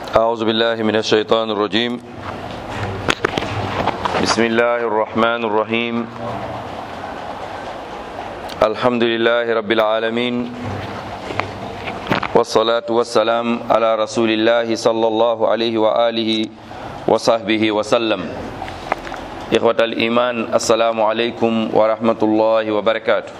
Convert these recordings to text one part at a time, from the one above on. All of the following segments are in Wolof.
أعوذ بالله من الشيطان الرجيم بسم الله الرحمن الرحيم الحمد لله رب العالمين والصلاة والسلام على رسول الله صلى الله عليه وآله وصحبه وسلم إخوة الإيمان السلام عليكم ورحمة الله وبركاته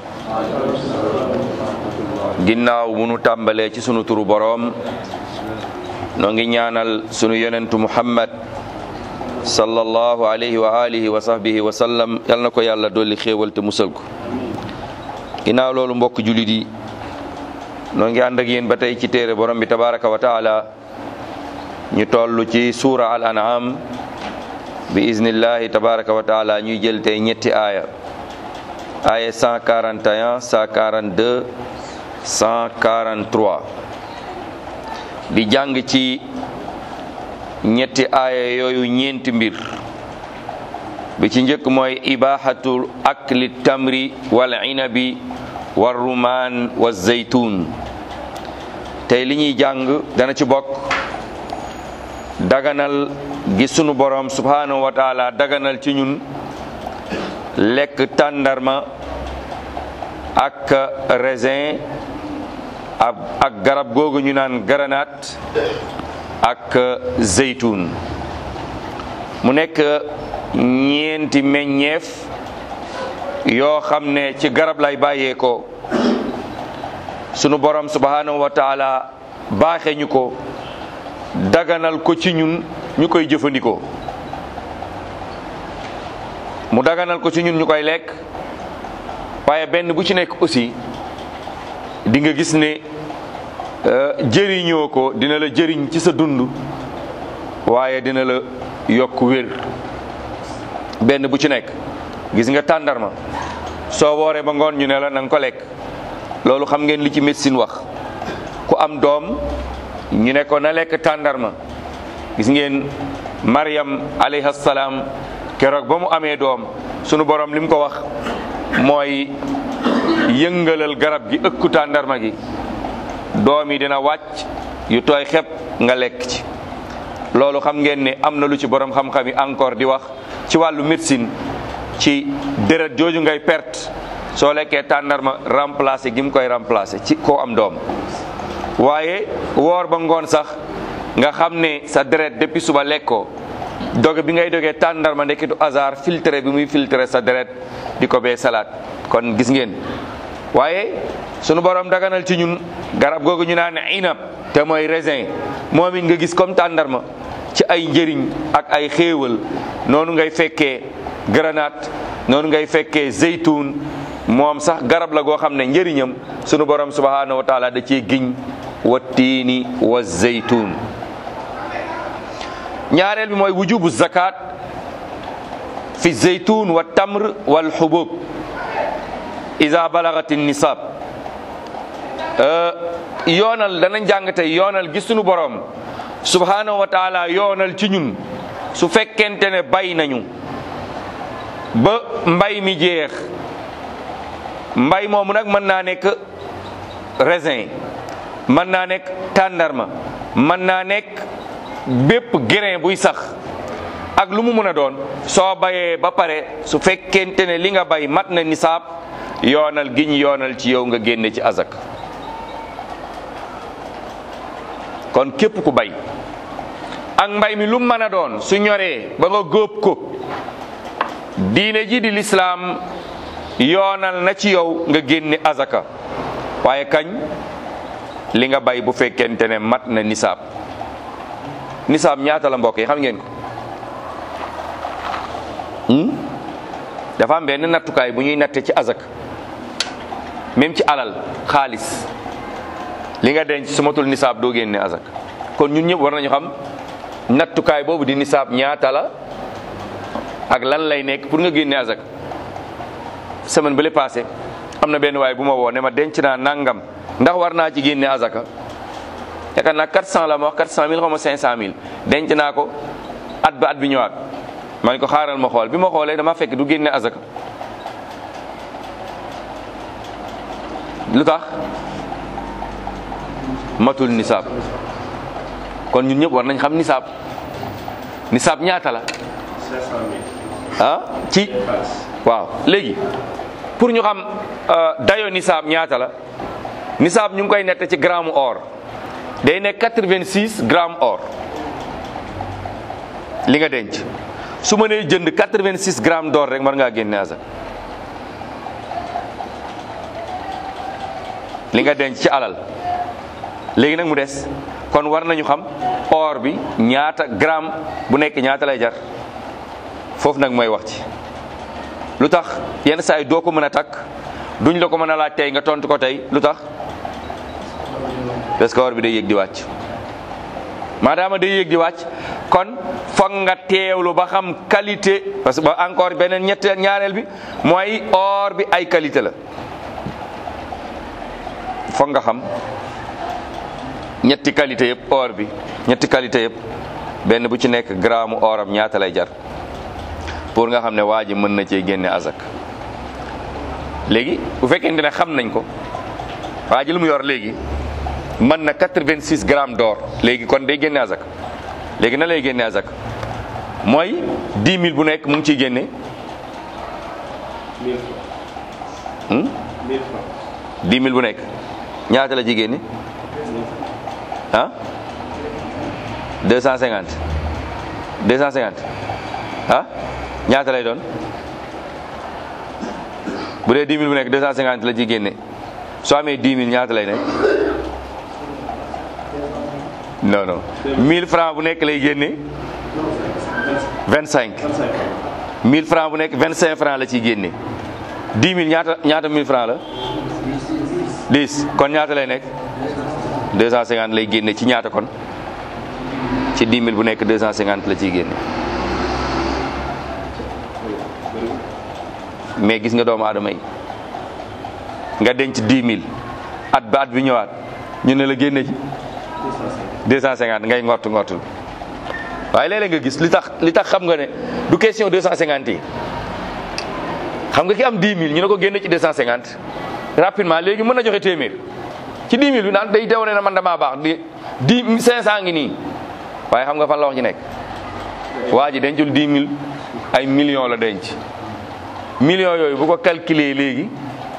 ginnaaw bu nu tàmbalee ci sunu turu boroom noo ngi ñaanal sunu yonentu Muhammad sallallahu alayhi wa alihi wa sahbihi wa sallam yal na ko yàlla dolli xéewal te musal ko ginnaaw loolu mbokk jullit yi noo ngi ànd ak yéen ba tey ci téere borom bi tabaraka wa taala ñu toll ci suura al an'am bi iznillahi tabaraka wa taala ñuy jël tey ñetti aaya 141 142 143 di jàng ci ñetti aaya yooyu ñeenti mbir bi ci njëkk mooy ibahatul akli tamri wal inabi war rumaan wa zaytun tey li ñuy jàng dana ci bokk daganal gi sunu borom subhanahu wa taala daganal ci ñun lekk tàndarma ak raisin ak garab googu ñu naan granate ak zeytun mu nekk ñeenti meññeef yoo xam ne ci garab lay bàyyeekoo sunu borom subhanahu wa taala baaxe ñu ko daganal ko ci ñun ñu koy jëfandikoo mu daganal ko ci ñun ñu koy lekk waaye benn bu ci nekk aussi di nga gis ne jëriñoo ko dina la jëriñ ci sa dund waaye dina la yokk wér benn bu ci nekk gis nga tàndarma soo wooree ba ngoon ñu ne la na nga ko lekk loolu xam ngeen li ci médecine wax ku am doom ñu ne ko na lekk tàndarma gis ngeen Maryam alayha salaam keroog ba mu amee doom sunu borom li mu ko wax mooy yëngalal garab gi ëkku tàndarma gi doom yi dina wàcc yu tooy xepp nga lekk ci loolu xam ngeen ne am na lu ci borom xam-xam yi encore di wax ci wàllu médecine ci deret jooju ngay perte soo lekkee tàndarma remplacer gi mu koy remplacer ci koo am doom waaye woor ba ngoon sax nga xam ne sa deret depuis suba lekkoo doge bi ngay dogee tàndarma ndekki du hasard filtré bi muy filtré sa deret di ko bee salaat kon gis ngeen waaye sunu borom daganal ci ñun garab googu ñu naan inab te mooy raisin moom it nga gis comme tàndarma ci ay njëriñ ak ay xéewal noonu ngay fekkee granate noonu ngay fekkee zeytun moom sax garab la goo xam ne njëriñam sunu borom subhanahu wa taala da cee giñ wa tiini wa zeytun ñaareel bi mooy wujubu zakat fi zeytun wa tamr wal xubub iza balagat nisab yoonal dana jàng tey yoonal gi sunu borom subhanahu wa taala yoonal ci ñun su fekkente ne bay nañu ba mbay mi jeex mbay moomu nag mën naa nekk raisin mën naa nekk tàndarma mën naa nekk bépp grain buy sax ak lu mu mën a doon soo bayee ba pare su fekkente ne li nga bay mat na nisaab yoonal gi ñu yoonal ci yow nga génne ci azak kon képp ku bay ak mbay mi lu mën a doon su ñoree ba nga góob ko diine ji di lislaam yoonal na ci yow nga génne azaka waaye kañ li nga bay bu fekkente ne mat na nisaab nisaab ñaata la mbokk yi xam ngeen ko dafa am benn nattukaay bu ñuy natte ci azak même ci alal xaalis li nga denc su matul nisaab doo génne azak kon ñun ñëpp war nañu xam nattukaay boobu di nisaab ñaata la ak lan lay nekk pour nga génne azak semaine ba le passé am na benn waay bu ma woo ne ma denc naa nangam ndax war naa ci génne azaka yaakaar naa 400 la ma wax 400000 xaw ma 500000 denc naa ko at ba at bi ñëwaat ma ne ko xaaral ma xool bi ma xoolee dama fekk du génne azaka lu tax matul nisaab kon ñun ñëpp war nañ xam nisaab. nisaab ñaata la. 500 000. ah ci waaw léegi pour ñu xam dayo nisaab ñaata la nisaab ñu ngi koy nett ci gramme or day nekk 86 gramme or li nga denc su ma nee jënd 86 grammes d'or rek war ngaa génne azak li nga denc ci alal léegi nag mu des kon war nañu xam or bi ñaata gramme bu nekk ñaata lay jar foofu nag mooy wax ci lu tax yenn saa yi doo ko mën a takk duñ la ko mën a laaj tey nga tontu ko tey lu tax parce que or bi day yéeg di wàcc maadaama day yéeg di wàcc kon foog nga teewlu ba xam qualité parce que ba encore beneen ñaareel bi mooy or bi ay qualité la foog nga xam ñetti qualité yëpp or bi ñetti qualité yëpp benn bu ci nekk gramme oram ñaata lay jar pour nga xam ne waa ji mën na cee génne azak léegi bu fekkente ne xam nañ ko waa ji lu mu yor léegi mën na 86 grammes d'or léegi kon day génne azak léegi na lay génne azak mooy 10 000 bu nekk mu ngi ciy génne 1000 francs. 1000 francs. 10 000 bu nekk ñaata la ci génne ah 250 250 ah ñaata lay doon bu dee 10 000 bu nekk 250 la ci génne soo amee 10 000 ñaata lay nekk non non 1000 francs bu nekk lay génne 25 1000 francs bu nekk 25 francs la ciy génne 10 000 ñaata 1000 francs la 10 kon ñaata lay nekk 250 lay génne ci ñaata kon ci 10 000 bu nekk 250 la ciy génne mais gis nga doomu aadama yi nga denc 10 000 at ba at bi ñëwaat ñu ne la génne ci 250 ngay ngortu waaye léeg-léeg nga gis li tax xam nga ne du question 250 yi xam nga ki am 10 000 ñu ne ko génne ci 250 rapidement léegi mën na joxe téeméer ci 10 000 bi naan day dew ne na man damaa baax di 500 ngi nii waaye xam nga fan la wax ji nekk waa ji dencul 10 000 ay millions la denc millions yooyu bu ko calculer léegi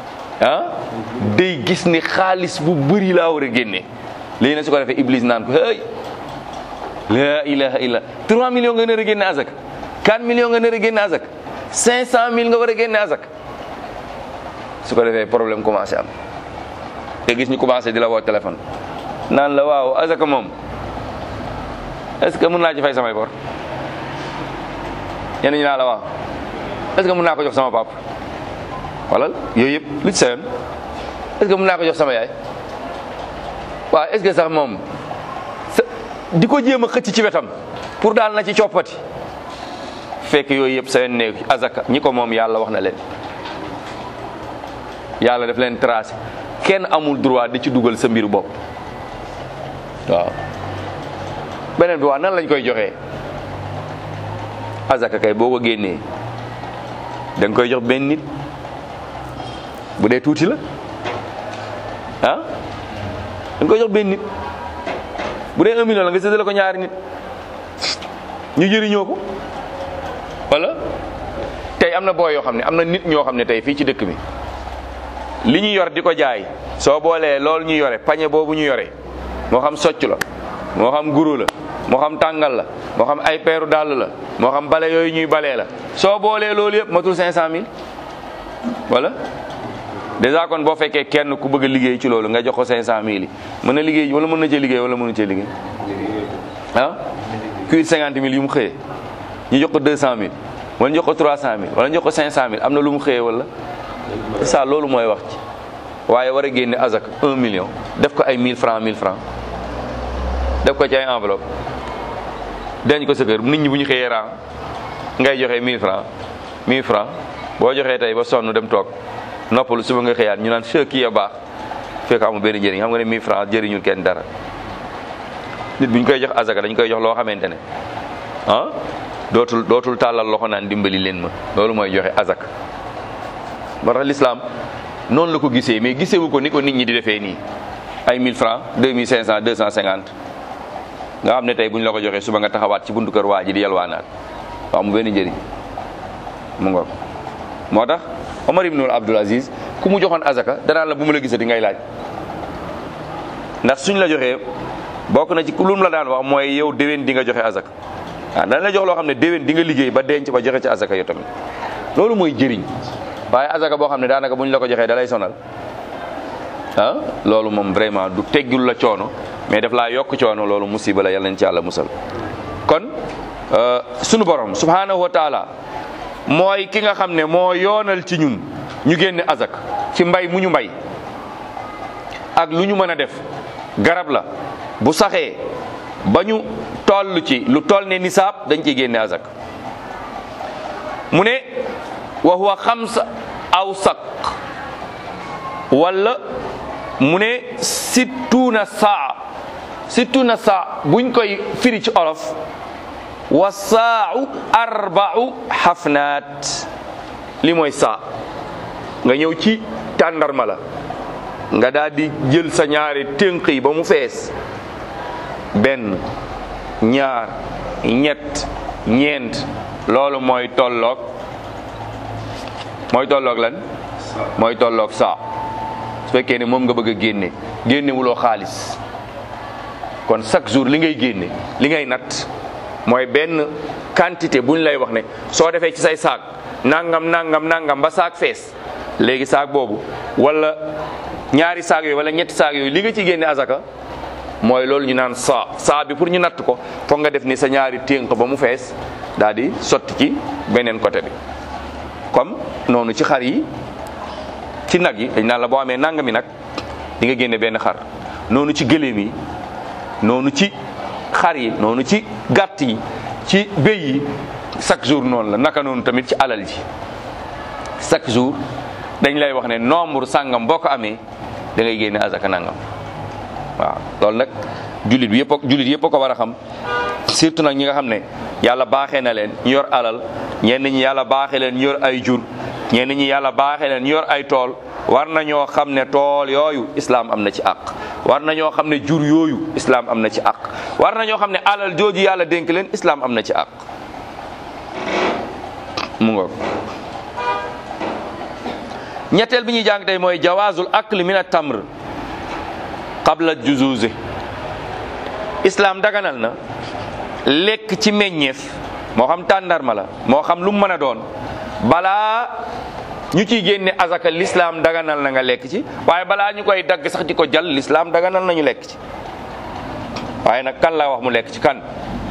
day gis ni xaalis bu bëri laa war a génne léegi nag su ko defee Iblis naan ko hey la ilaha illa 3 millions nga nar a génne azak 4 millions nga nar a génne azak 500 000 nga war a génne azak su ko defee problème commencé am te gis ñu commencé di la woo téléphone naan la waaw azaka moom est-ce que mën naa ci fay samay bor ñenn ñi naa la waaw est-ce que mën naa ko jox sama papa wala yooyu yëpp lu ci sa yoon est-ce que mën naa ko jox sama yaay waaw est-ce que sax moom di ko jéem a xëcc ci wetam pour daal na ci coppati fekk yooyu yëpp sa yoon néew azaka ñi ko moom yàlla wax na leen yàlla daf leen tracé kenn amul droit di ci dugal sa mbiru bopp waaw beneen bi waa nan lañ koy joxee azaka kay boo ko génnee da nga koy jox benn nit bu dee tuuti la da nga koy jox benn nit bu dee 1 million la nga séddale ko ñaari nit ñu jëriñoo ko wala tey am na booy yoo xam ne am na nit ñoo xam ne tey fii ci dëkk bi li ñu yor di ko jaay soo boolee loolu ñu yore pañe boobu ñu yore moo xam socc la moo xam guro la moo xam tàngal la moo xam ay peeru dàll la moo xam bale yooyu ñuy balee la soo boolee loolu yëpp matul 500000 wala déjà kon boo fekkee kenn ku bëgg a liggéey ci loolu nga jox ko 500000 yi mën na liggéey wala mën na cee liggéey wala mënu cee liggéey kuy 50000 yu mu xëyee ñu jox ko 200000 wala ñu jox ko 300000 wala ñu jox ko 500000 am na lu mu xëyee wala ça loolu mooy wax ci waaye war a génne azak 1 million def ko ay 1000 francs 1000 francs def ko ci ay enveloppe denc ko sa kër nit ñi bu ñu xëyee ran ngay joxe 1000 francs 1000 francs boo joxee tey ba sonn dem toog noppalu suba nga xëyaat ñu naan che kii a baax fekk amul benn njëriñ xam nga ne 1000 francs jëriñul kenn dara nit bu ñu koy jox azaka dañ koy jox loo xamante ne dootul tàllal loxo naan dimbali leen ma loolu mooy joxe azaka moo tax l'islam noonu la ko gisee mais gisewu ko ni ko nit ñi di defee nii ay 1000 francs 2500 250 nga xam ne tey bu ñu la ko joxee suba nga taxawaat ci buntu kër waa ji di yalwaanaat waaw mu benn njëriñ mu ngoog moo tax Omar ibnul Abdul Aziz ku mu joxoon azaka danaan la bu ma la gisati ngay laaj ndax suñ la joxee bokk na ci lu mu la daan wax mooy yow déwén di nga joxe azaka waaw dañ la jox loo xam ne déwén di nga liggéey ba denc ba joxe ci azaka yow tamit loolu mooy jëriñ waaye azaka boo xam ne daanaka bu ñu la ko joxee da lay sonal ah loolu moom vraiment du teggul la coono mais daf laa yokk coono loolu musiba la yàlla nañ ci yàlla musal kon sunu borom subhanahu wa taala mooy ki nga xam ne moo yoonal ci ñun ñu génne azak ci mbay mu ñu mbay ak lu ñu mën a def garab la bu saxee ba ñu toll ci lu toll ne nisaab dañ ciy génne azak mu ne wa huwa xamsa awsaq wala mu ne sittuna saa buñ koy firi ci olof wa saa'u arba'u xafnaat li mooy saa nga ñëw ci tàndarma la nga daal di jël sa ñaari tënk yi ba mu fees benn ñaar ñett ñeent loolu mooy tolloog lan mooy tolloog saa su fekkee ne moom nga bëgg a génne wuloo xaalis kon chaque jour li ngay génne li ngay natt mooy benn quantité buñ lay wax ne soo defee ci say saak nangam ba saak fees léegi saak boobu wala ñaari saak yooyu wala ñetti saak yooyu li nga ci génne azaka mooy loolu ñu naan saa bi pour ñu natt ko foog nga def ni sa ñaari ténk ba mu fees daal di sotti ci beneen côté bi comme noonu ci xar yi ci nag yi dañ naan la boo amee nangami nag di nga génne benn xar noonu ci gëléem yi noonu ci xar yi noonu ci gàtt yi ci béy yi chaque jour noonu la naka noonu tamit ci alal ji chaque jour dañ lay wax ne nombre sàngam boo ko amee da ngay génne azaka nangam waaw loolu nag jullit yëpp a ko war a xam surtout nag ñi nga xam ne yàlla baaxee na leen ñu yor alal ñenn ñi yàlla baaxee leen ñu yor ay jur ñenn ñi yàlla baaxee leen ñu yor ay tool war nañoo xam ne tool yooyu islam am na ci àq war nañoo xam ne jur yooyu islam am na ci àq war nañoo xam ne alal jooju yàlla dénk leen islam am na ci àq mu ngoog ñetteel bi ñuy jàng tey mooy jawaazul akli min at-tamr qabla juzuzi islam daganal na lekk ci meññeef moo xam tàndarma la moo xam lu mu mën a doon balaa ñu ciy génne azaka l'islam daganal na nga lekk ci waaye balaa ñu koy dagg sax di ko jàll l'islam daganal na ñu lekk ci waaye nag kan la wax mu lekk ci kan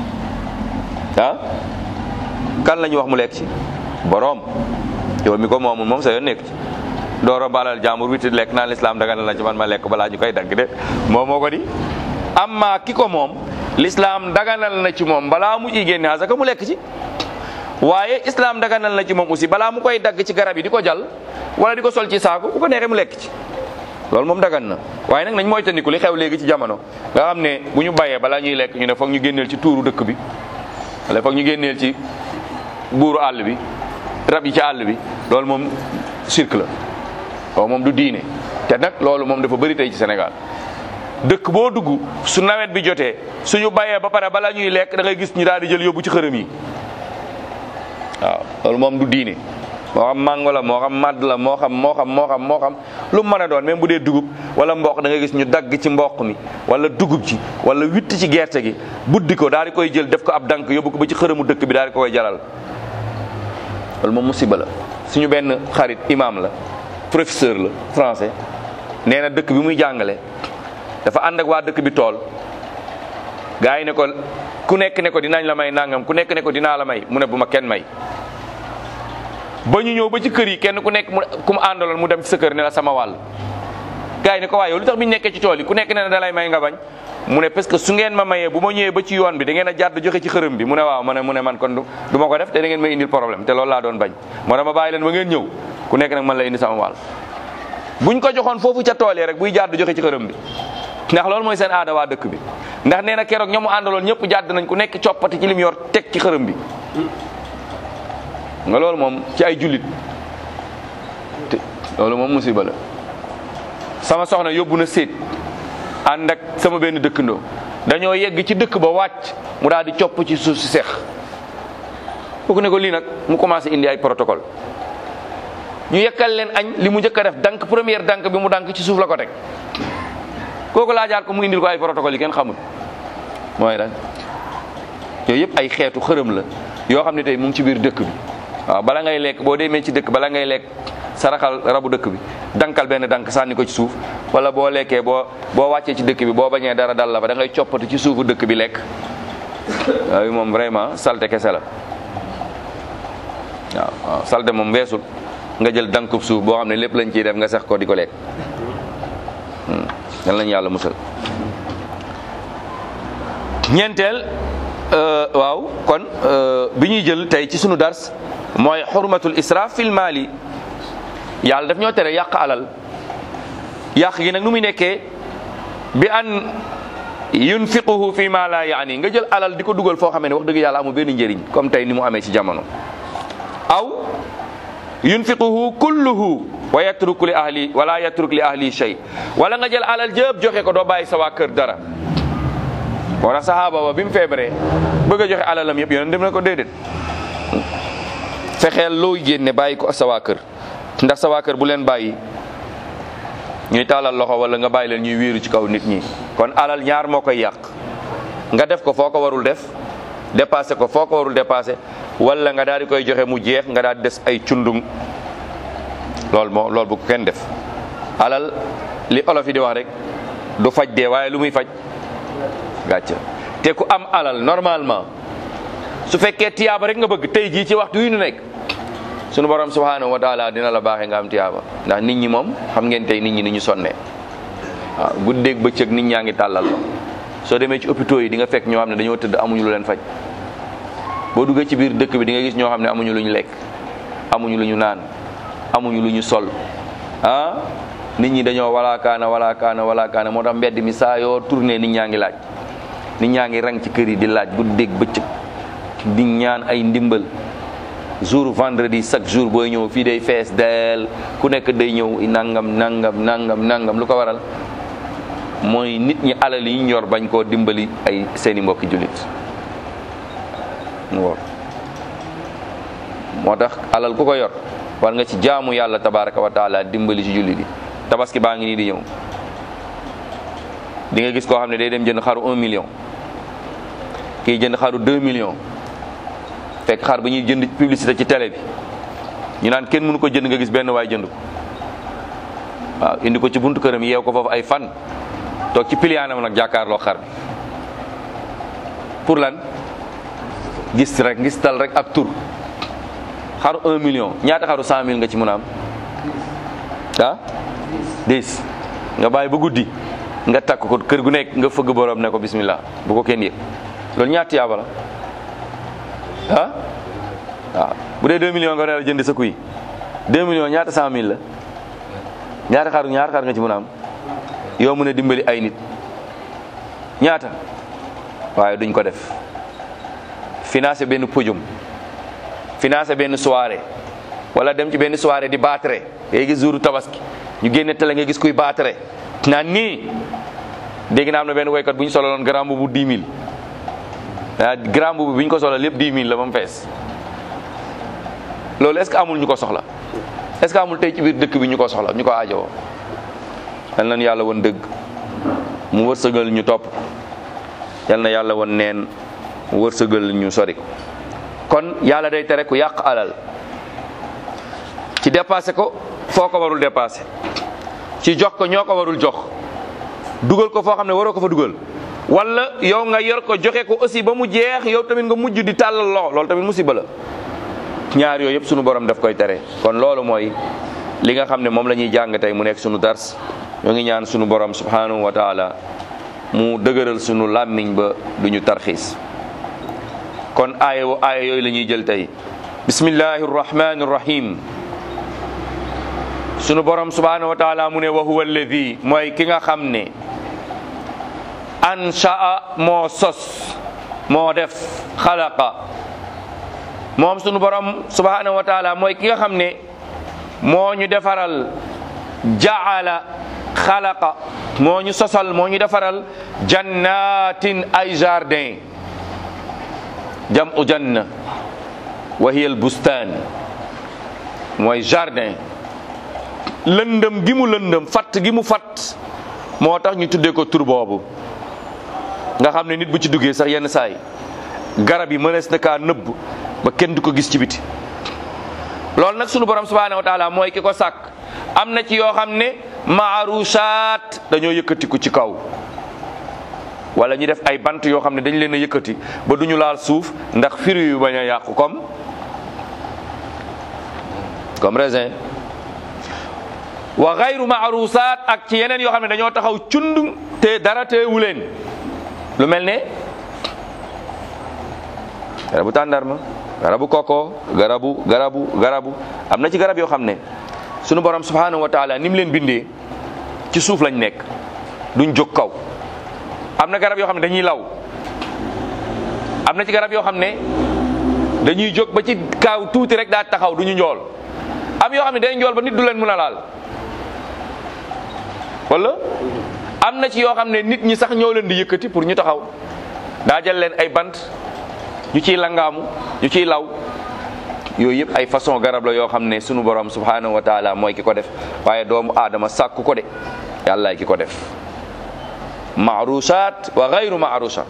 la ñu wax mu lekk ci boroom yow mi ko moomul moom sa yoon nekk ci dooro balal jàmbur witi lekk naan l'islam daganal na ci man ma lekk balaa ñu koy dagg de moom moo ko di amma ki ko moom l'islam daganal na ci moom balaa mu ciy génne azaka mu lekk ci waaye islam daganal na ci moom aussi balaa mu koy dagg ci garab yi di ko jàll wala di ko sol ci saako bu ko neexee mu lekk ci loolu moom dagan na waaye nag nañ moytandiku li xew léegi ci jamono nga xam ne bu ñu bayee balaa ñuy lekk ñu ne foog ñu génneel ci tuuru dëkk bi wala foog ñu génneel ci buuru àll bi rab yi ci àll bi loolu moom cirque la loolu moom du diine te nag loolu moom dafa bëri tey ci Sénégal dëkk boo dugg su nawet bi jotee suñu bayee ba pare balaa ñuy lekk da ngay gis ñu daal di jël yóbbu ci xërëm yi waaw loolu moom du diine moo xam mango la moo xam madd la moo xam lu mu mën a doon même bu dee dugub wala mboq da ngay gis ñu dagg ci mboq mi wala dugub ji wala witt ci gerte gi buddi ko daal di koy jël def ko ab dank yóbbu ko ba ci xërëmu dëkk bi daal di koy jaral loolu moom musiba la. suñu benn xarit imam la professeur la français nee na dëkk bi muy jàngale dafa ànd ak waa dëkk bi tool gars yi ne ko ku nekk ne ko dinañ la may nangam ku nekk ne ko dinaa la may mu ne bu ma kenn may ba ñu ñëw ba ci kër yi kenn ku nekk ku mu àndaloon mu dem ci sa kër ne la sama wàll gars yi ne ko waaye yow lu tax bi ñu nekkee ci tool yi ku nekk ne da lay may nga bañ mu ne parce que su ngeen ma mayee bu ma ñëwee ba ci yoon bi da ngeen a jàdd joxe ci xërëm bi mu ne waaw mu ne man kon du ma ko def te da ngeen may indil problème te loolu laa doon bañ moo tax ma bàyyi leen ba ngeen ñëw ku nekk nag man la indi sama wàll buñ ko joxoon foofu ca tool yi rek buy jàdd joxe ci xërëm bi ndax loolu mooy seen aada waa dëkk bi ndax nee na keroog ñoom mu àndaloon ñëpp jàdd nañ ku nekk coppati ci lim yor teg ci xërëm bi nga loolu moom ci ay jullit te loolu moom musiba la sama soxna yóbbu na séet ànd ak sama benn dëkkandoo dañoo yegg ci dëkk ba wàcc mu daal di copp ci suuf si seex kooku ne ko lii nag mu commencé indi ay protocole ñu yekkal leen añ li mu njëkk a def dank première dank bi mu dank ci suuf la ko teg kooku laajaat ko mu indil ko ay protocole yi kenn xamul mooy lan yooyu yëpp ay xeetu xërëm la yoo xam ne tey mu ngi ci biir dëkk bi waaw bala ngay lekk boo demee ci dëkk bala ngay lekk saraxal rabu dëkk bi dankal benn dank sànni ko ci suuf wala boo lekkee boo wàccee ci dëkk bi boo bañee dara dal la fa da ngay coppati ci suufu dëkk bi lekk yooyu moom vraiment salte kese la waaw salte moom weesul nga jël dankub suuf boo xam ne lépp lañ ciy def nga sax ko di ko lekk yal nañu yàlla musal ñeenteel waaw kon bi ñuy jël tey ci sunu dars mooy xurmatul israaf fil maali yàlla daf ñoo tere yàq alal yàq gi nag nu muy nekkee bi an yunfiquhu fi ma la yaani nga jël alal di ko dugal foo xam ne wax dëgg yàlla amul benn njëriñ comme tey ni mu amee ci jamono aw yunfiquhu kulluhu wa yatruk li ahli wala yatruk li ahli shay wala nga jël alal jëpp joxe ko doo bàyyi sa waa kër dara wala sahaaba ba bi mu feebaree bëgg a joxe alalam yëpp yoon dem na ko déedéet fexeel looy génne bàyyi ko sa waa kër ndax sa waa kër bu leen bàyyi ñuy taalal loxo wala nga bàyyi leen ñuy wéeru ci kaw nit ñi kon alal ñaar moo koy yàq nga def ko foo ko warul def dépassé ko foo ko warul dépassé wala nga daal di koy joxe mu jeex nga daal di des ay cundung loolu bu ko kenn def alal li olof yi di wax rek du faj dee waaye lu muy faj gàcce te ku am alal normalement su fekkee tiyaaba rek nga bëgg tey jii ci waxtu wi nu nekk sunu borom subhanahu wa taala dina la baaxee nga am tiyaaba ndax nit ñi moom xam ngeen tey nit ñi ni ñu sonnee waaw guddeeg bëccëg nit ñaa ngi tàllal la soo demee ci hôpitaux yi di nga fekk ñoo xam ne dañoo tëdd amuñu lu leen faj boo duggee ci biir dëkk bi di nga gis ñoo xam ne amuñu lu ñu lekk amuñu lu ñu naan amuñu lu ñu sol nit ñi dañoo walaakaana moo tax mbedd mi saa yoo tourné nit ñaa ngi laaj nit ñaa ngi rang ci kër yi di laaj guddeeg bëccëg di ñaan ay ndimbal jour vendredi chaque jour booy ñëw fii day fees del ku nekk day ñëw nangam lu ko waral mooy nit ñi alal yi ñu yor bañ koo dimbali ay seeni mbokki jullit moo tax alal ku ko yor war nga ci jaamu yàlla tabaraka wa taala dimbali ci jullit yi tabaski baa ngi nii di ñëw di nga gis koo xam ne day dem jënd xaru 1 million kii jënd xaru 2 millions fekk xar ba ñuy jënd publicité ci télé bi ñu naan kenn mënu ko jënd nga gis benn waay jënd ko waaw indi ko ci buntu këram yeew ko foofu ay fan toog ci piliyaanam nag jàkkaarloo xar bi pour lan gis rek ngis tal rek ak tur xaru 1 million ñaata xaru 100 000 nga ci mën a am 10 nga bàyyi ba guddi nga takk ko kër gu nekk nga fëgg borom ne ko bismillah bu ko kenn yëg loolu ñaata yaaba la waaw bu dee 2 millions nga war a jënd sa kuy 2 millions ñaata 100 000 la ñaata xar nga ci mën a am yow mën a dimbali ay nit ñaata waaye duñ ko def financé benn podium financé benn soirée wala dem ci benn soirée di baatare ngay gis jouru tabaski ñu génne télé nga gis kuy baatare naan nii dégg naa am na benn woykat bu ñu sololoon grand boubou 10 000 grand boubou bi ñu ko soxla lépp 10 000 la ba mu fees loolu est-ce que amul ñu ko soxla est-ce que amul tey ci biir dëkk bi ñu ko soxla ñu ko aajowoo yal na yàlla woon dëgg mu wërsëgal ñu topp yal na yàlla woon neen mu wërsëgal ñu sori ko kon yàlla day tere ku yàq alal ci dépassé ko foo ko warul dépassé ci jox ko ñoo ko warul jox dugal ko foo xam ne waroo ko fa dugal wala yow nga yor ko joxe ko aussi ba mu jeex yow tamit nga mujj di tàllal loxo loolu tamit musiba la ñaar yooyu yëpp sunu borom daf koy tere kon loolu mooy li nga xam ne moom la ñuy jàng tey mu nekk sunu dars ñoo ngi ñaan sunu borom subhanahu wa taala mu dëgëral sunu làmmiñ ba duñu tarxiis kon aaya yooyu la ñuy jël tey bismillahi rrahmani rrahim sunu borom subhanahu wa taala mu ne wa huwa alladi mooy ki nga xam ne anshaa moo sos moo def xalaqa moom sunu borom subhanahu wa taala mooy ki nga xam ne moo ñu defaral jaala xalaqa moo ñu sosal moo ñu defaral jannatin ay jardin jam'u janna wa hiya al bustaan mooy jardin. lëndëm gi mu lëndëm fatt gi mu fatt moo tax ñu tuddee ko tur boobu nga xam ne nit bu ci duggee sax yenn saay garab yi mënees na kaa nëbb ba kenn du ko gis ci biti. loolu nag sunu borom subhaanahu wa taala mooy ki ko sàkk. am na ci yoo xam ne maarusaat dañoo yëkkatiku ci kaw wala ñu def ay bant yoo xam ne dañ leen a yëkkati ba duñu laal suuf ndax firi yu bañ a yàqu comme raisin. wa gayru maarusaat ak ci yeneen yoo xam ne dañoo taxaw cund te dara teewu leen lu mel ne garabu tàndarma garabu koko garabu am na ci garab yoo xam ne sunu borom subhanahu wa taala ni mu leen bindee ci suuf lañ nekk duñ jóg kaw. am na garab yoo xam ne dañuy law am na ci garab yoo xam ne dañuy jóg ba ci kaaw tuuti rek daa taxaw duñu njool am yoo xam ne day njool ba nit du leen mën a laal wala am na ci yoo xam ne nit ñi sax ñoo leen di yëkkati pour ñu taxaw daa jël leen ay bant ñu ciy langaamu ñu ciy law. yooyu yëpp ay façon garab la yoo xam ne sunu borom subhanahu wa taala mooy ki ko def waaye doomu aadama sàkku ko de yàllaay ki ko def. maarusaat wa gayru maarusa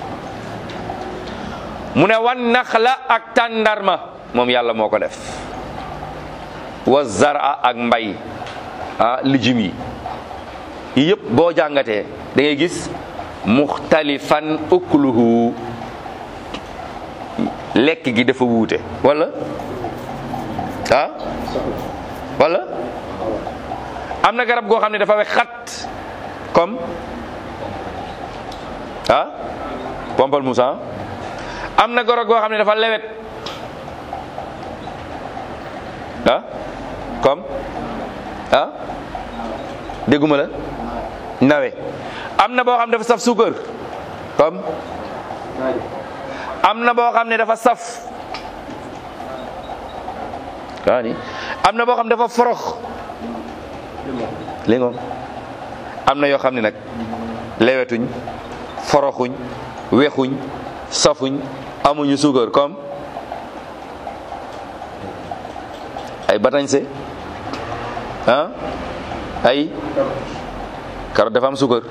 mu ne wan naxla ak tàndarma moom yàlla moo ko def. wa zara ak mbay lijum yi yëpp boo jàngatee da ngay gis muxtalifan ukluhu lekk gi dafa wuute wala wala am na garab goo xam ne dafa wex xat comme pompal Moussa am na garab goo xam ne dafa lewet comme dégguma la nawe am na boo xam ne dafa saf suukar comme am na boo xam ne dafa saf am na boo xam ne dafa forox li am na yoo xam ne nag lewetuñ foroxuñ wexuñ safuñ amuñu suukar comme ay batañse ay carotte dafa am suukar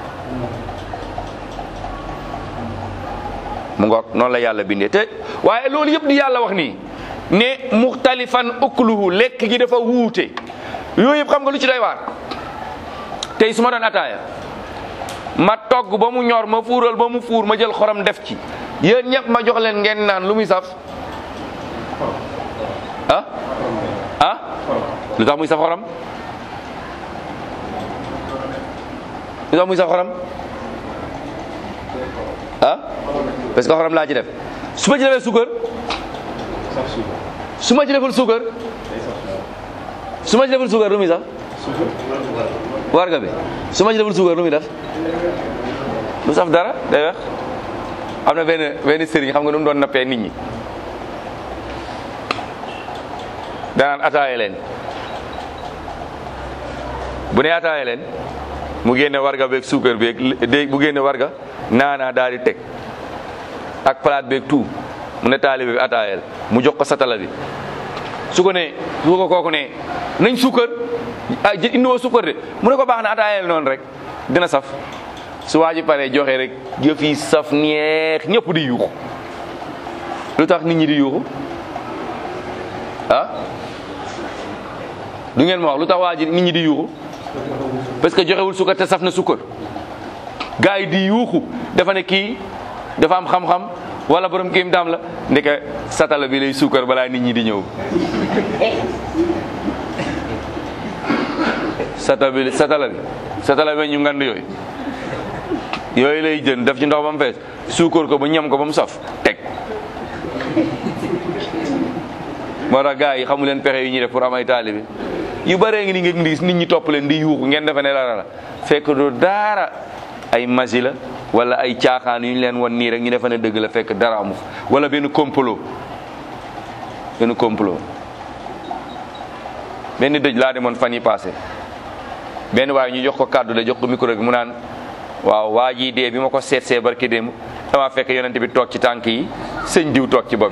mu ngoog noonu la yàlla bindee te waaye loolu yëpp di yàlla wax nii ne muxtalifan ukluhu lekk gi dafa wuute yooyu yëpp xam nga lu ci doy waar tey su ma doon ataaya ma togg ba mu ñor ma fuural ba mu fuur ma jël xorom def ci yéen ñëpp ma jox leen ngeen naan lu muy saf lu tax muy saf xorom lu tax muy saf xorom parce que xorom laa ci def su ma ci defee suukar su ma ci deful suukar lu muy saf warga bi su ma ci deful suukar lu muy def lu saf dara day wax am na benn sëriñ xam nga nu mu doon nappee nit ñi danaan ataaye leen bu ne ataaye leen mu génne warga beeg suukar beeg bu génne warga naanaa daal di teg ak palaat beeg tout mu ne taalibe bi ataayel mu jox ko satala bi su ko kooku ne nañ suukar indiwoo suukar de mu ne ko baax na ataayel noonu rek dina saf su waa ji paree joxe rek yëf yi saf neex ñëpp di yuuxu lu tax nit ñi di yuuxu du ngeen ma wax lu tax waa ji nit ñi di yuuxu parce que joxewul suukar te saf na suukar gars yi di yuuxu dafa ne kii dafa am xam-xam wala borom kéem daam la ndeke satala bi lay suukar balaa nit ñi di ñëw satala bi ñu ngand yooyu lay jën def ci ndox ba mu fees suukar ko ba ñam ko ba mu saf teg moo tax gars yi xamu leen pexe yu ñuy def pour am ay taalibe yu bëree ngi ni ngeen gis nit ñi topp leen di yuuxu ngeen defe ne la fekk du dara ay magi la wala ay caaxaan yu ñu leen won nii rek ñu defe ne dëgg la fekk dara amu wala benn complot benn dëj laa demoon fan yi passé benn waaye ñu jox ko kàddu de jox ko micro bi mu naan waaw waa jii dee bi ma ko seetsee barki démb dama fekk yonent bi toog ci tànk yi sëñ diw toog ci bopp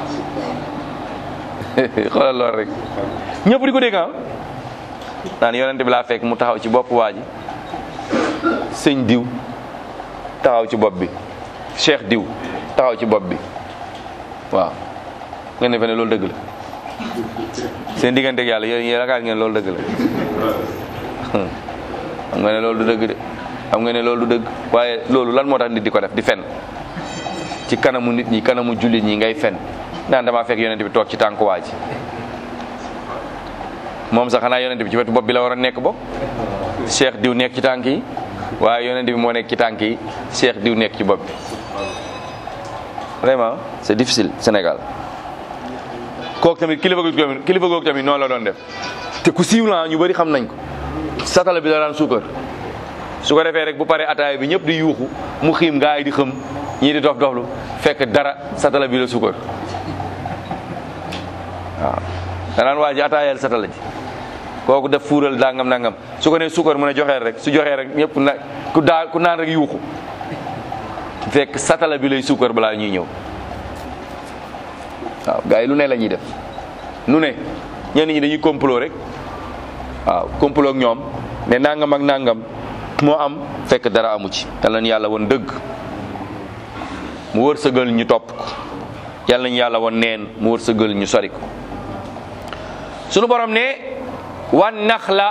bi xoolal loolu rek ñëpp di ko dégg naan yonent bi laa fekk mu taxaw ci bopp waa ji sëñ diw taxaw ci bopp bi cheikh diw taxaw ci bopp bi waaw ngeen defe ne loolu dëgg la seen diggante ak yàlla yéen yaakaar ngeen loolu dëgg la xam nga ne loolu du dëgg de xam nga ne loolu du dëgg waaye loolu lan moo tax nit di ko def di fen ci kanamu nit ñi kanamu jullit ñi ngay fen naan damaa fekk yonent bi toog ci tànku waa ji moom sax xanaa yonent bi ci wetu bopp bi la war a nekk bopp cheikh diw nekk ci tànk yi waaye yonent bi moo nekk ci tànk yi cheikh diw nekk ci bopp bi vraiment c'est difficile Sénégal kooku tamit kilifa googu tamit noonu la doon def te ku siiw la ñu bëri xam nañ ko satala bi la daan suukar su ko defee rek bu paree ataaya bi ñëpp di yuuxu mu xiim gaa yi di xëm ñii di dof doflu fekk dara satala bi la suukar waaw danaan waa ji ataayal satala ji kooku def fuural dangam nangam su ko nee suukar mën a joxeel rek su joxee rek ñëpp na ku naan rek yuuxu fekk satala bi lay suukar balaa ñuy ñëw waaw gaa yi lu ne la ñuy def lu ne ñenn ñi dañuy complot rek waaw complot ak ñoom ne nangam ak nangam moo am fekk dara amu ci yal nañu yàlla woon dëgg mu wërsëgal ñu topp ko yal nañu yàlla woon neen mu wërsëgal ñu sori ko sunu borom ne wan naxla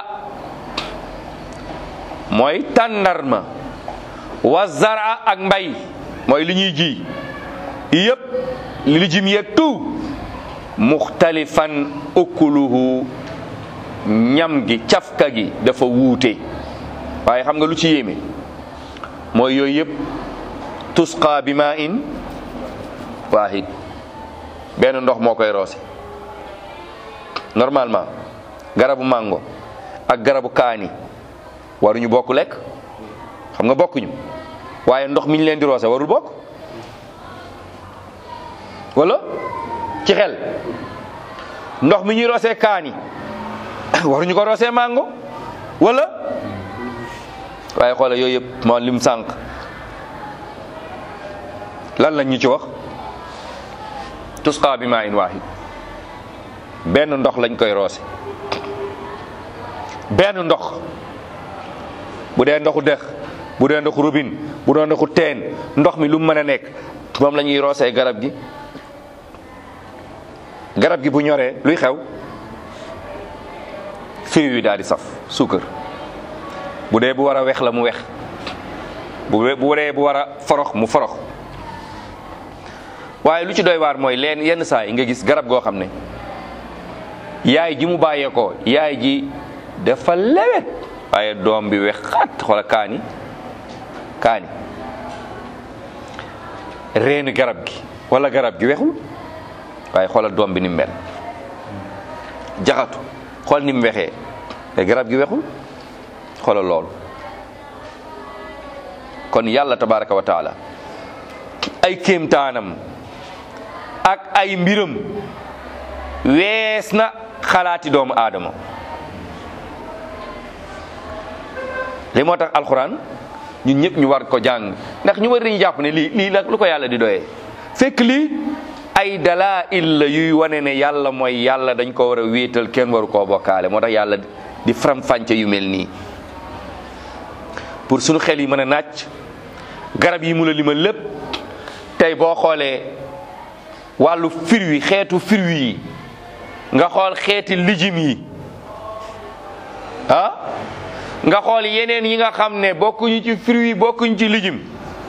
mooy tàndarma wa zara ak mbay mooy li ñuy ji yëpp li jim yeeg tout muxtalifan ukuluhu ñam gi cafka gi dafa wuute waaye xam nga lu ci yéeme mooy yooyu yëpp tusqa bi ma in waahid benn ndox moo koy roose normalement garabu mango ak garabu kaani waruñu bokk lekk xam nga bokkuñu waaye ndox mi ñu leen di roose warul bokk wala ci xel ndox mi ñuy roosee kaani waruñu ko roosee mango wala waaye xoolal yooyu yëpp moo lim sànq lan lañ ñu ci wax tusqa bi ma in waahid benn ndox lañ koy roose benn ndox bu dee ndoxu dex bu dee ndoxu robinet bu dee ndoxu teen ndox mi lu mu mën a nekk moom la ñuy roosee garab gi garab gi bu ñoree luy xew fruit yi daal di saf suukar bu dee bu war a wex la mu wex bu dee bu war a forox mu forox waaye lu ci doy waar mooy leen yenn saa yi nga gis garab goo xam ne yaay ji mu bàyyeekoo yaay ji dafa lewet waaye doom bi wex xat xoola kaani reenu garab gi wala garab gi wexul waaye xoolal doom bi ni mu mel jaxatu xool ni mu wexee garab gi wexul xoolal loolu kon yàlla tabaraka wa taala ay kéemtaanam ak ay mbiram wees na xalaati doomu aadama li moo tax alxuraan ñun ñëpp ñu war ko jàng ndax ñu war dañu jàpp ne lii nag lu ko yàlla di doyee fekk lii ay dalaa'il la yuy wane ne yàlla mooy yàlla dañ ko war a wéetal kenn waru koo bokkaale moo tax yàlla di faram-fàcce yu mel nii pour suñu xel yi mën a nàcc garab yi mu la limal lépp tey boo xoolee wàllu fruit xeetu fruit yi nga xool xeeti lijim yi nga xool yeneen yi nga xam ne bokkuñu ci fruit bokkuñu ci lijim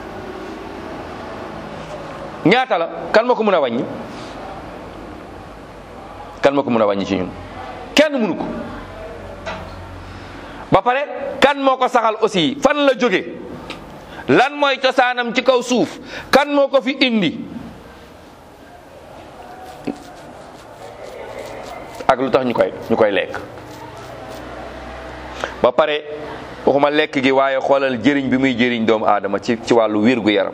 ñaata la kan ma ko mën a wàññi kan ma ko mën a wàññi ci ñun kenn mënu ko ba pare kan moo ko saxal aussi fan la jóge lan mooy cosaanam ci kaw suuf kan moo ko fi indi ak lu tax ñu koy lekk ba pare waxuma lekk gi waaye xoolal jëriñ bi muy jëriñ doomu aadama ci wàllu wér gu yaram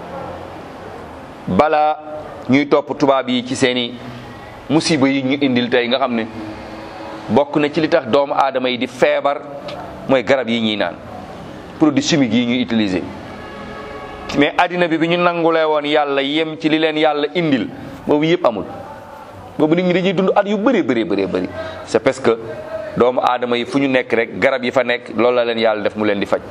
bala ñuy topp tubaab yi ci seeni musiba yi ñu indil tey nga xam ne bokk na ci li tax doomu aadama yi di feebar mooy garab yi ñuy naan, produits chimiques yi ñuy utiliser. mais addina bi ñu nangulee woon yàlla yem ci li leen yàlla indil boobu yëpp amul. boobu nit ñi dañuy dund at yu bëree bëri c'est parce que doomu aadama yi fu ñu nekk rek garab yi fa nekk loolu la leen yàlla def mu leen di faj.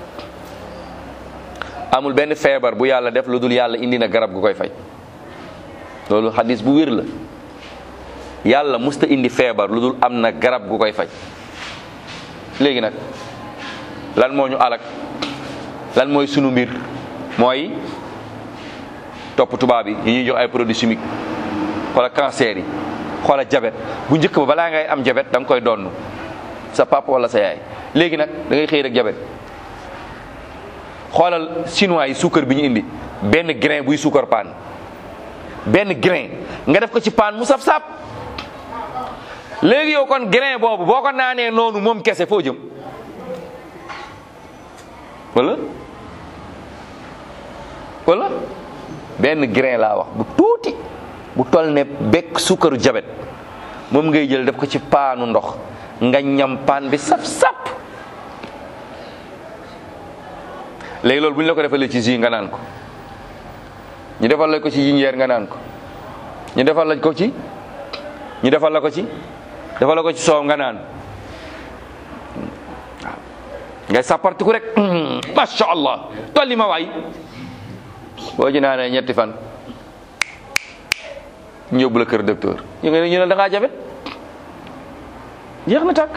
amul benn feebar bu yàlla def lu dul yàlla indi na garab gu koy faj, loolu xadis bu wér la. yàlla musta indi feebar lu dul am na garab gu koy faj. léegi nag lan moo ñu alak, lan mooy sunu mbir, mooy topp tubaab yi ñuy jox ay produits chimiques. xoola cancer yi, xoola diabète. bu njëkk ba balaa ngay am diabète da nga koy donn sa papa wala sa yaay. léegi nag da ngay xëy rek diabète. xoolal chinois yi suukar bi ñu indi, benn grain buy suukar paan, benn grain nga def ko ci paan mu saf sap. léegi yow kon grain boobu boo ko naanee noonu moom kese foo jëm wala benn grain laa wax bu tuuti bu toll ne bekk suukaru jabet moom ngay jël def ko ci paanu ndox nga ñam paan bi sap sap. léegi loolu bu ñu la ko defalee ci jus nga naan ko, ñu defal la ko ci jinjeer nga naan ko, ñu defal la ko ci defal la ko ci soow nga naan. waaw ngay sàppartiku rek masha Allah tolli ma waay. boo ci naanee ñetti fan ñu yóbbu la kër docteur ñu ne da ngaa jabet, jeex na tàkk.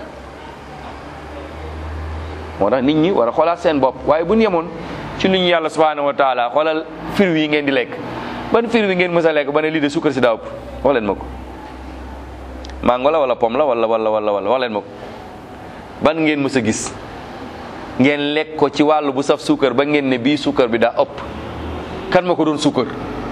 moo tax nit ñi war a xoolaat seen bopp. waaye bu ñu yemoon ci lu ñu yàlla subhanahu wa taala, xoolal fruits yi ngeen di lekk, ban fruit yi ngeen mës a lekk ba ne lii de suukar si daa ëpp? wax leen ma ko. mango la wala pomme la wala wax leen ma ko. ban ngeen mës a gis ngeen lekk ko ci wàllu bu saf suukar ba ngeen ne bii suukar bi daa ëpp? kan ma ko doon suukar?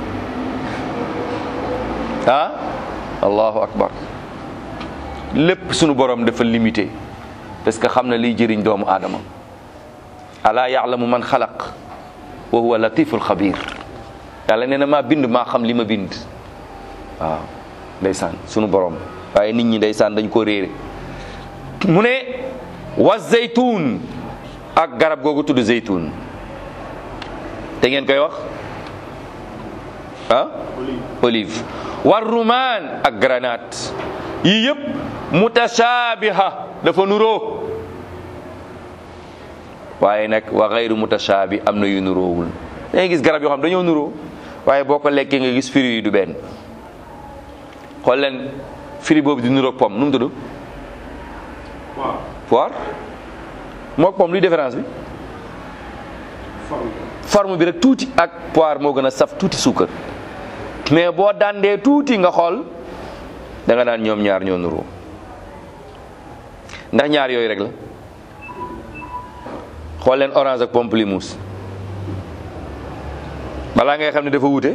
ah allahu akbar. lépp sunu borom dafa limité parce que xam na liy jëriñ doomu aadama. alaa ya'lamu man xalaq wa huwa latiful xabir. yàlla nee na maa bind maa xam li ma bind. waaw ndeysaan sunu borom. waaye nit ñi ndeysaan dañ ko réere. mu ne wa zeytuun, ak garab googu tudd zeytuun. te ngeen koy wax olive. war rumaan, ak grenade. yii yëpp mutashaabiha, dafa nuroo. waaye nag wa xayru mutashaabi, am na yu nuroowul. da ngay gis garab yoo xam dañoo nuroo waaye boo ko lekkee nga gis fruit yi du benn. xool leen fruit boobu di nuroog pomme nu mu tudd? poire. moog pomme luy différence bi? forme bi rek tuuti, ak poire moo gën a saf tuuti suukar. mais boo dandee tuuti nga xool da nga naan ñoom ñaar ñoo nuroo. ndax ñaar yooyu rek la. xool leen orange ak pamplemousse, balaa ngay xam ne dafa wuute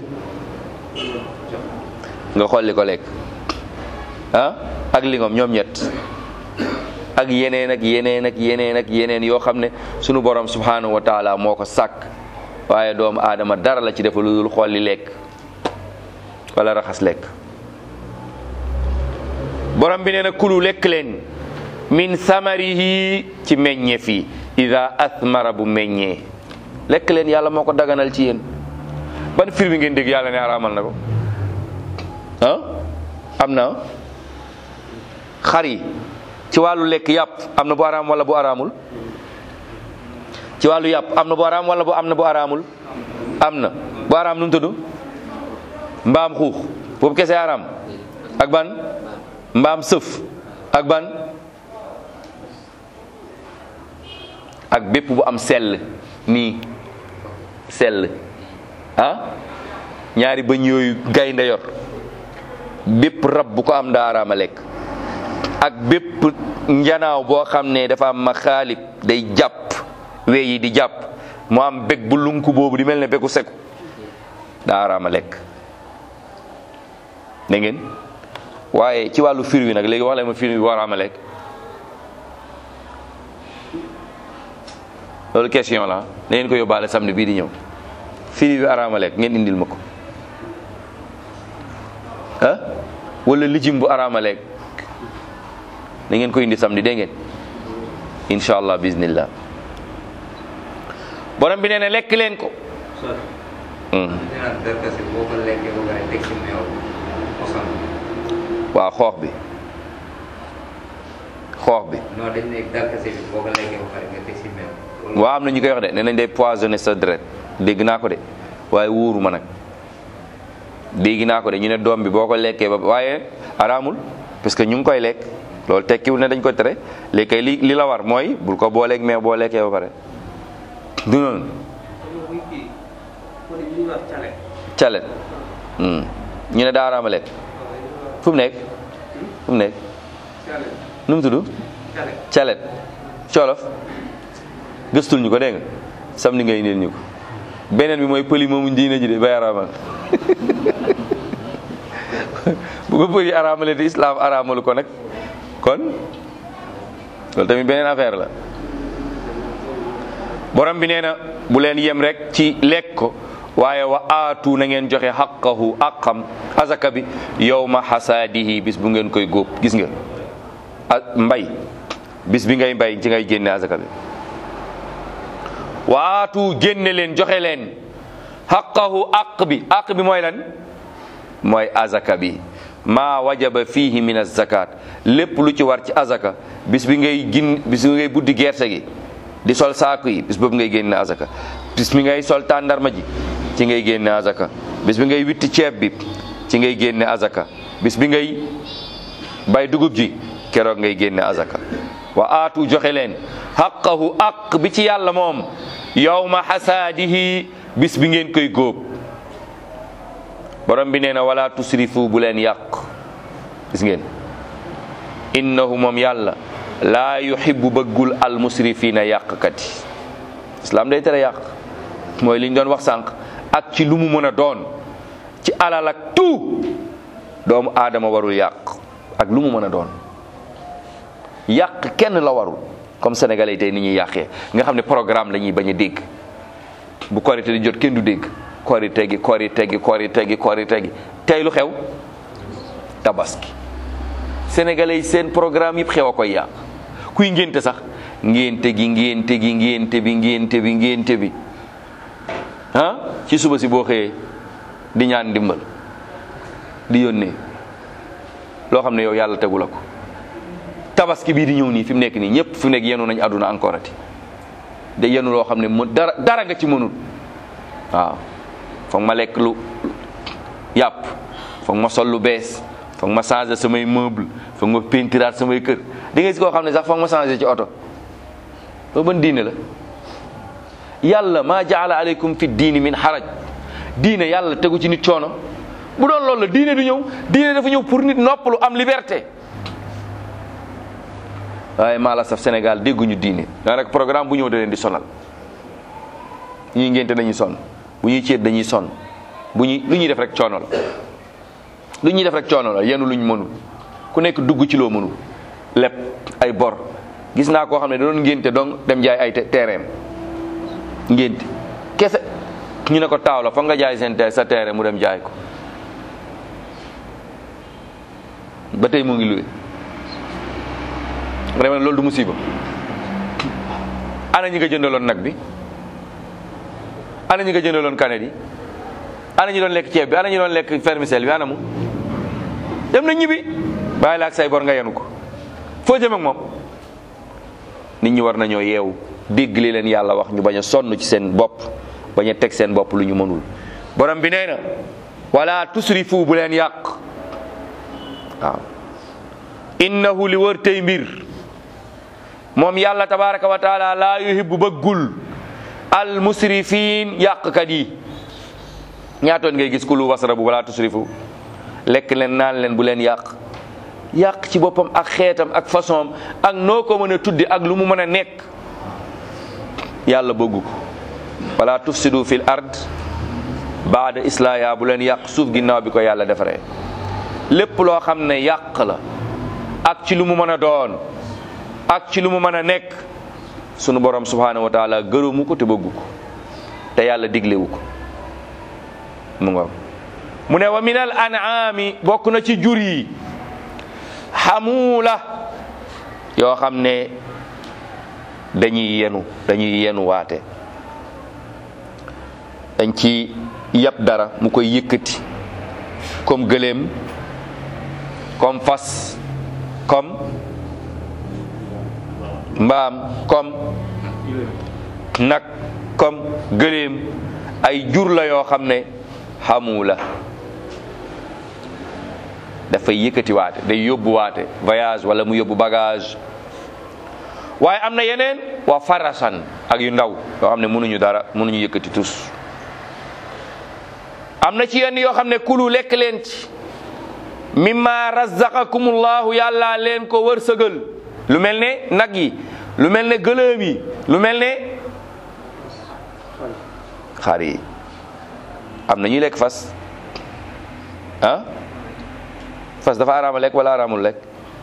nga xool li ko lekk. ak lingom, ñoom ñett, ak yeneen ak yeneen ak yeneen ak yeneen yoo xam ne sunu borom subhanahu wa taala moo ko sàkk. waaye doomu aadama dara la ci defa lu dul xool li lekk wala raxas lekk. borom bi nee na kulu lekk leen min samarihi, ci meññeef yi, ida athmara, bu meññee. lekk leen, yàlla moo ko daganal ci yéen. ban fir bi ngeen dégg yàlla ne araamal na ko? am na. xar yi ci wàllu lekk yàpp am na bu araam wala bu araamul? ci wàllu yàpp am na bu araam wala am na bu araamul? am na bu araam. nu mu tudd? mbaam xuux, boobu kese araam. ak ban? mbaam sëf. ak ban? ak bépp bu am sell, nii sell. ñaari bëñ yooyu gaynde yor, bépp rab bu ko am daa araama lekk. ak bépp njanaaw boo xam ne dafa am maxaalib, day jàpp we yi di jàpp, mu am bég bu lunku boobu di mel ne bégu seku, daa araama lekk. da ngeen waaye ci wàllu fir wi nag léegi wax leen ma fir wi war araama lekk. loolu question la, da ngeen ko yóbbaale samedi bii di ñëw. fir wi araama lekk ngeen indil ma ko. wala lijim bu araama lekk da ngeen ko indi samedi, dégg ngeen. insha allah bismillah. borom bi nee na lekk leen ko. waaw xoox bi. non dañ ne darkase bi boo ko lekkee ba pare nga teg si meew. waaw am na ñu koy wax de nee nañ day poisonné sa deret dégg naa ko de waaye wóoru ma nag dégg naa ko de ñu ne doom bi boo ko lekkee ba waaye araamul parce que ñu ngi koy lekk loolu tekkiwul ne dañ ko tere léegi kay li la war mooy bul ko booleeg meew boo lekkee ba pare du noonu. calet ñu ne daa araama lekk fu mu nekk nu mu tudd calet colof gëstul ñu ko dégg nga sam ni ngay indil ñu ko beneen bi mooy pëli moomu diine ji de bay araamal bu ko pëli araamale di islam araamalu ko nag kon loolu tamit beneen affaire la. borom bi nee na bu leen yem rek ci lekk ko waaye wa aatu na ngeen joxe xaqahu aqam azaka bi yawma xasaadihi bis bu ngeen koy góob gis nga mbay bis bi ngay mbay ci ngay génne azaka bi wa aatu génne leen joxe leen xaqahu aq bi mooy lan mooy azaka bi maa wajaba fihi min azakat lépp lu ci war ci azaka bis bi ngay buddi gerte gi di sol saaku yi bis boobu ngay génne azaka bis bi ngay sol tàndarma ji ci ngay génne azaka bis bi ngay witti ceeb bi ci ngay génne azaka bis bi ngay bay dugub ji keroog ngay génne azaka wa aatu joxe leen xaqahu aq bi ci yàlla moom yawma xasaadihi bis bi ngeen koy góob borom bi nee na wala tusrifu bu leen yàq gis ngeen innahu moom yàlla laa yuhibbu bëggul almusrifina yàqkat yi islam day tere yàq mooy li ñu doon wax sànq ak ci lu mu mën a doon ci alal ak tout doomu aadama warul yàq ak lu mu mën a doon yàq kenn la warul comme sénégalais yi tey ni ñuy yàqee nga xam ne programme la ñuy bañ a dégg bu korité di jot kenn du dégg korité gi tey lu xew tabaski sénégalais yi seen programme yëpp xew a koy yàq kuy ngénte sax ngénte bi ah ci suba si boo xëyee di ñaan ndimbal di yónnee loo xam ne yow yàlla tegu la ko tabaski bii di ñëw nii fi mu nekk nii ñëpp fi mu nekk yenu nañ àdduna encore ati de yenu loo xam ne dara nga ci mënul waaw foog ma lekk lu yàpp foog ma sol lu bees foog ma changer samay meuble foog ma peintiraat samay kër di nga gis koo xam ne sax foog ma changer ci oto loolu ban diine la yàlla maa jaala aleykum fi diini min haraj diine yàlla tegu ci nit coono bu doon loolu la diine du ñëw diine dafa ñëw pour nit noppalu am liberté waaye maa la saf Sénégal dégguñu diine daanaka programme bu ñëw da leen di sonal ñuy ngénte dañuy sonn bu ñuy ceet dañuy sonn lu ñuy def rek coono la yenu luñ mënul ku nekk dugg ci loo mënul lépp ay bor gis naa koo xam ne da doon ngénte donc dem jaay ay terrain ngénte kese ñu ne ko taaw la foog nga jaay sa terrain mu dem jaay ko ba tey mu ngi luwe vraiment loolu du musiba ana ñi nga jëndaloon nag bi ana ñi nga jëndaloon kanet yi ana ñi doon lekk ceeb bi ana ñi doon lekk vermicelle bi ana mu dem na ñibbi bàyyi la ak say bor nga yenu ko foo jëm ak moom nit ñi war nañoo yeewu dégg li leen yàlla wax ñu bañ a sonn ci seen bopp bañ a teg seen bopp lu ñu mënul borom bi nee na wala tusrifu bu leen yàq waaw innahu li wër tey mbir moom yàlla tabaraka wa taala laa yuhibbu bëggul al musrifin yàqkat yi ñaatoon ngay gis kulu wasrabu wala tusrifu lekk leen naan leen bu leen yàq ci boppam ak xeetam ak façon ak noo ko mën a tudde ak lu mu mën a nekk yàlla bëggu ko wala tufsidu fil ard baada islaaha bu leen yàq suuf ginnaaw bi ko yàlla defaree lépp loo xam ne yàq la ak ci lu mu mën a doon ak ci lu mu mën a nekk sunu borom subhanahu wa taala gërëmu ko te bëggu ko te yàlla diglewu ko mu ne wa min al an'ami bokk na ci jur yi xamuula yoo xam ne dañuy yenu waate, dañ ci yab dara mu koy yëkkati comme gëléem, comme fas, comme mbaam, comme nag, comme gëléem, ay jur la yoo xam ne xamu la, dafay yëkkati waate, day yóbbu waate voyage wala mu yóbbu bagage. waaye am na yeneen wa farasan ak yu ndaw yoo xam ne mënuñu dara, mënuñu yëkkati tus. am na ci yenn yoo xam ne kulu lekk leen ci mimma razaqakumullahu yàlla leen ko wërsëgal, lu mel ne nag yi, lu mel ne gëlëm yi, lu mel ne xar yi. am na ñuy lekk fas, ah fas dafa araama lekk wala araamul lekk?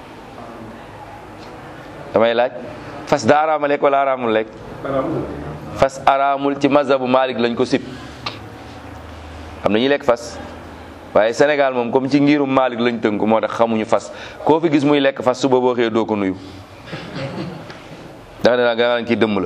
damay laaj, fas daa araama lekk wala araamul lekk? fas araamul ci mazhabu Malik lañ ko sib. am na ñuy lekk fas, waaye Sénégal moom comme ci ngirum Malik lañ tënku, moo tax xamuñu fas. koo fi gis muy lekk fas suba boo xëyee doo ko nuyu, da nga naan kii dëmm la.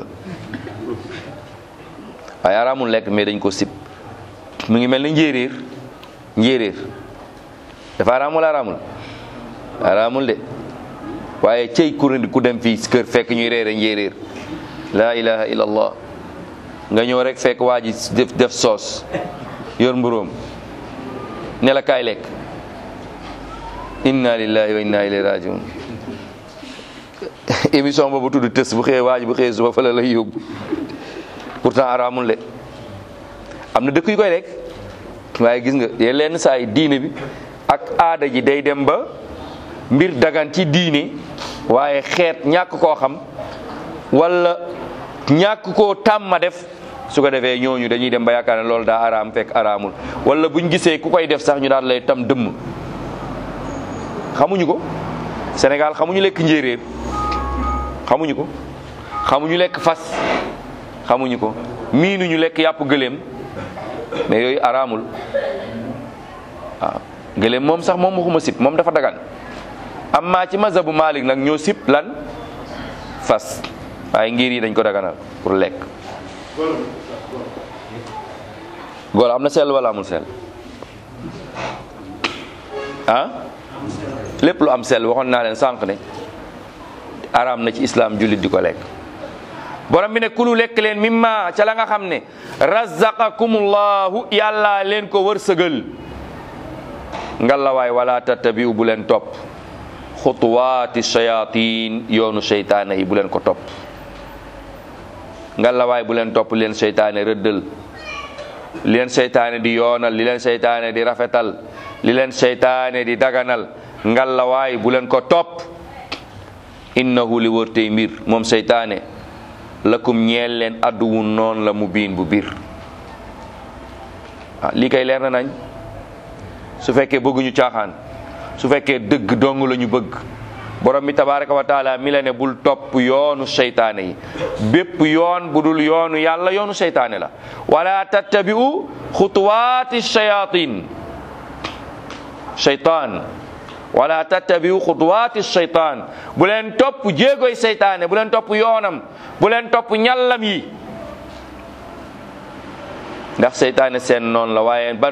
waaye araamul lekk mais dañ ko sib. mu ngi mel ni njéeréer dafa araam wala araamul de, waaye cey ku dem fii kër fekk ñuy reere njéeréer, laa ilaha illallah, nga ñëw rek fekk waa ji def soos yor mburóom ne la kaay lekk. inna lillahi wa inna ilayhi rajiun. émission boobu tudd tës, bu xëyee waa ji bu xëyee suba fa la lay yóbbu. pourtant araamul de. am na dëkk yu koy lekk, waaye gis nga lenn saa yi diine bi ak aada ji day dem ba mbir dagan ci diine, waaye xeet ñàkk koo xam wala ñàkk koo tàmma def, su ko defee ñooñu dañuy dem ba yaakaar ne loolu daa araam fekk araamul. wala buñ gisee ku koy def sax ñu daal lay tam dëmm. xamuñu ko Sénégal, xamuñu lekk njéeréer, xamuñu ko, xamuñu lekk fas, xamuñu ko, miinuñu lekk yàpp gëléem, mais yooyu araamul. waaw gëléem moom sax moom waxuma sib, moom dafa dagan. amma ci mazhabu Malik nag ñoo sib lan? fas. waaye ngir yi dañ ko daganal pour lekk. góor am na sell wala amul sell? ah lépp lu am sell waxoon naa leen sànq ne araam na ci islam jullit di ko lekk. borom bi ne kulu lekk leen mimma ca la nga xam ne razaqakumullahu yàlla leen ko wërsëgal. ngalawaay wala tattabi'u bu leen topp xutuwaati shayatin yoonu seytaane yi bu leen ko topp. ngalawaay bu leen topp leen seytaane rëddal, li leen seytaane di yoonal, li leen seytaane di rafetal, li leen seytaane di daganal, ngalawaay bu leen ko topp. innahu li wërtey mbir moom seytaane lakum ñeel leen adduwun noon la mu biin bu biir. lii kay leer na nañ. su fekkee bëgguñu caaxaan, su fekkee dëgg dong la ñu bëgg, borom bi tabaraka wa taala mi la ne bul topp yoonu seytaane yi. bépp yoon bu dul yoonu yàlla yoonu seytaane la. wala tattabi'u xutuwaati shayatin shaytaan, wala tattabi'u xutuwaati shaytaan, bu leen topp jéegoy seytaane, bu leen topp yoonam, bu leen topp ñallam yi. ndax seytaane seen noon la, waaye ban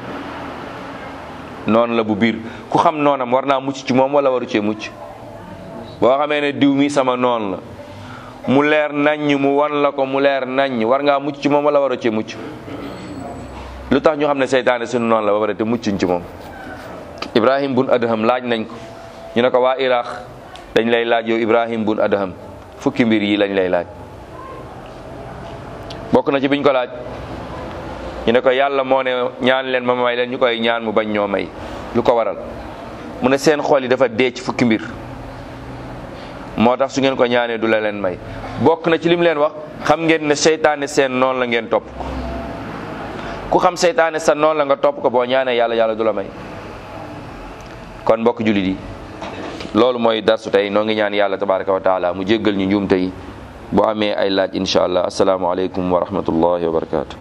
noon la bu biir. ku xam noonam war naa mucc ci moom wala waru cee mucc? boo xamee ne diw mi sama noon la, mu leer naññ, mu wan la ko mu leer naññ, war ngaa mucc ci moom wala waru cee mucc? lu tax ñu xam ne seytaane sunu noon la ba pare te muccuñ ci moom? Ibrahim bun Adham laaj nañ ko, ñu ne ko waa Iraq dañ lay laaj yow Ibrahim bun Adham, fukki mbir yi lañ lay laaj. bokk na ci biñ ko laaj, ñu ne ko yàlla moo ne ñaan leen ma may leen, ñu koy ñaan mu bañ ñoo may. lu ko waral? mu ne seen xol yi dafa dee ci fukki mbir, moo tax su ngeen ko ñaanee du la leen may. bokk na ci lim leen wax, xam ngeen ne seytaane seen noonu la ngeen topp ko. ku xam seytaane sa noonu la nga topp ko, boo ñaanee yàlla du la may. kon mbokk jullit yi, loolu mooy darsu tey. noo ngi ñaan yàlla tabaraka wa taala mu jéggal ñu njuumte yi. bu amee ay laaj incha allah, asalaamaaleykum wa rahmatullahi wa barakaatu.